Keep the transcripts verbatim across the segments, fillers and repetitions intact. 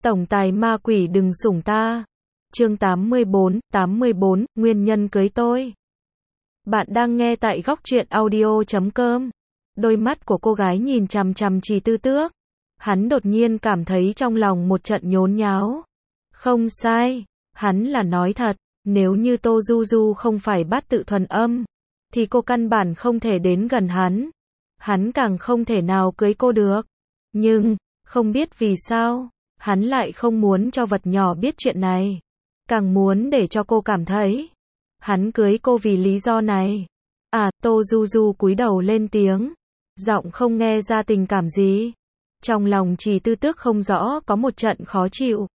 Tổng tài ma quỷ đừng sủng ta. Chương tám mươi bốn, tám mươi bốn, nguyên nhân cưới tôi. Bạn đang nghe tại góc truyện audio chấm com. Đôi mắt của cô gái nhìn chằm chằm Trì Tư Tước. Hắn đột nhiên cảm thấy trong lòng một trận nhốn nháo. Không sai, hắn là nói thật, nếu như Tô Du Du không phải bát tự thuần âm, thì cô căn bản không thể đến gần hắn. Hắn càng không thể nào cưới cô được. Nhưng, không biết vì sao, hắn lại không muốn cho vật nhỏ biết chuyện này. Càng muốn để cho cô cảm thấy hắn cưới cô vì lý do này. À, Tô Du Du cúi đầu lên tiếng, giọng không nghe ra tình cảm gì. Trong lòng Trì Tư Tước không rõ có một trận khó chịu.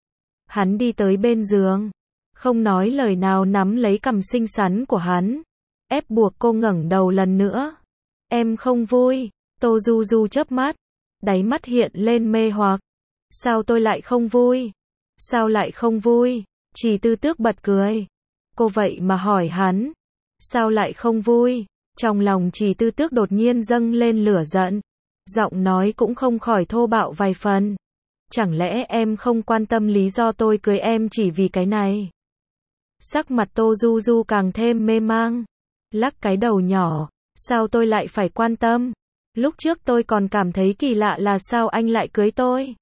Hắn đi tới bên giường, không nói lời nào nắm lấy cằm xinh xắn của hắn, ép buộc cô ngẩng đầu lần nữa. Em không vui. Tô Du Du chớp mắt, đáy mắt hiện lên mê hoặc. Sao tôi lại không vui? Sao lại không vui? Trì Tư Tước bật cười. Cô vậy mà hỏi hắn, sao lại không vui? Trong lòng Trì Tư Tước đột nhiên dâng lên lửa giận, giọng nói cũng không khỏi thô bạo vài phần. Chẳng lẽ em không quan tâm lý do tôi cưới em chỉ vì cái này? Sắc mặt Tô Du Du càng thêm mê mang, lắc cái đầu nhỏ. Sao tôi lại phải quan tâm? Lúc trước tôi còn cảm thấy kỳ lạ là sao anh lại cưới tôi.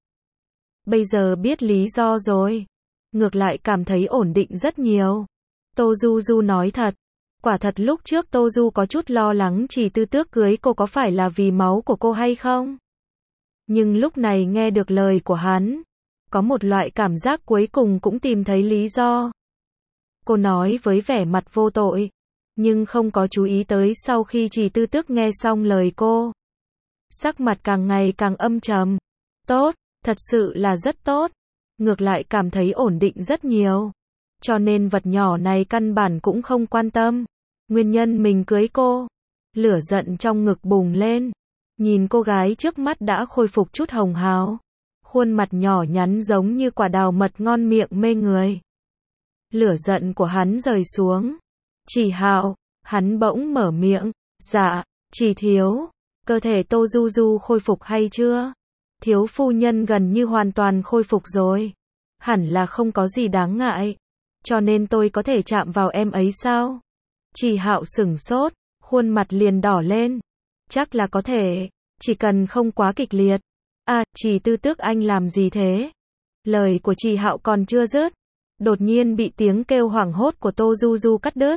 Bây giờ biết lý do rồi, ngược lại cảm thấy ổn định rất nhiều. Tô Du Du nói thật. Quả thật lúc trước Tô Du có chút lo lắng Trì Tư Tước cưới cô có phải là vì máu của cô hay không. Nhưng lúc này nghe được lời của hắn, có một loại cảm giác cuối cùng cũng tìm thấy lý do. Cô nói với vẻ mặt vô tội, nhưng không có chú ý tới sau khi Trì Tư Tước nghe xong lời cô, sắc mặt càng ngày càng âm trầm. Tốt, thật sự là rất tốt. Ngược lại cảm thấy ổn định rất nhiều. Cho nên vật nhỏ này căn bản cũng không quan tâm nguyên nhân mình cưới cô. Lửa giận trong ngực bùng lên. Nhìn cô gái trước mắt đã khôi phục chút hồng hào, khuôn mặt nhỏ nhắn giống như quả đào mật ngon miệng mê người. Lửa giận của hắn rời xuống. Trì Hạo, hắn bỗng mở miệng. Dạ, Trì thiếu, cơ thể Tô Du Du khôi phục hay chưa? Thiếu phu nhân gần như hoàn toàn khôi phục rồi. Hẳn là không có gì đáng ngại. Cho nên tôi có thể chạm vào em ấy sao? Trì Hạo sửng sốt, khuôn mặt liền đỏ lên. Chắc là có thể, chỉ cần không quá kịch liệt. À, Trì Tư Tước anh làm gì thế? Lời của Trì Hạo còn chưa dứt, đột nhiên bị tiếng kêu hoảng hốt của Tô Du Du cắt đứt.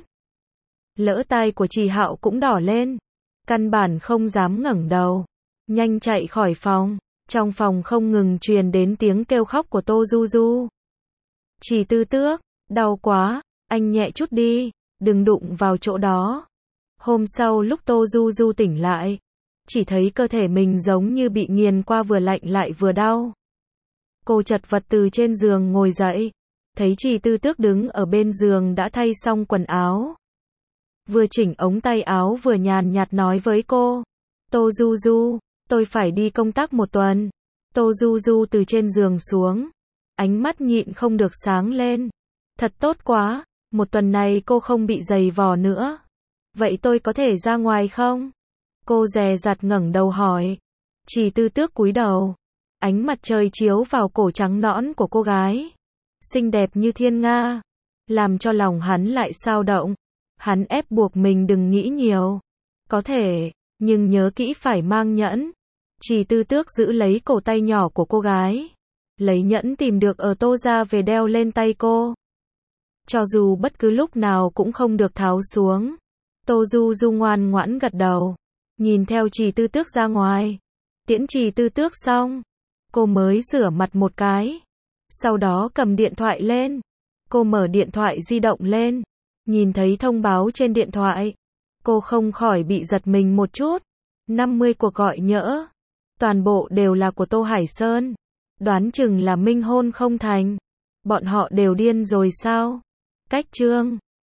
Lỗ tai của Trì Hạo cũng đỏ lên, căn bản không dám ngẩng đầu, nhanh chạy khỏi phòng. Trong phòng không ngừng truyền đến tiếng kêu khóc của Tô Du Du. Trì Tư Tước, đau quá, anh nhẹ chút đi, đừng đụng vào chỗ đó. Hôm sau lúc Tô Du Du tỉnh lại, chỉ thấy cơ thể mình giống như bị nghiền qua, vừa lạnh lại vừa đau. Cô chật vật từ trên giường ngồi dậy, thấy Trì Tư Tước đứng ở bên giường đã thay xong quần áo, vừa chỉnh ống tay áo vừa nhàn nhạt nói với cô. Tô Du Du, tôi phải đi công tác một tuần. Tô Du Du từ trên giường xuống, ánh mắt nhịn không được sáng lên. Thật tốt quá, một tuần này cô không bị giày vò nữa. Vậy tôi có thể ra ngoài không? Cô dè dặt ngẩng đầu hỏi. Trì Tư Tước cúi đầu, ánh mặt trời chiếu vào cổ trắng nõn của cô gái, xinh đẹp như thiên nga, làm cho lòng hắn lại xao động. Hắn ép buộc mình đừng nghĩ nhiều. Có thể, nhưng nhớ kỹ phải mang nhẫn. Trì Tư Tước giữ lấy cổ tay nhỏ của cô gái, lấy nhẫn tìm được ở Tô gia về đeo lên tay cô. Cho dù bất cứ lúc nào cũng không được tháo xuống. Tô Du Du ngoan ngoãn gật đầu, nhìn theo Trì Tư Tước ra ngoài. Tiễn Trì Tư Tước xong, cô mới rửa mặt một cái, sau đó cầm điện thoại lên. Cô mở điện thoại di động lên, nhìn thấy thông báo trên điện thoại, cô không khỏi bị giật mình một chút. năm mươi cuộc gọi nhỡ, toàn bộ đều là của Tô Hải Sơn. Đoán chừng là minh hôn không thành. Bọn họ đều điên rồi sao? Cách chương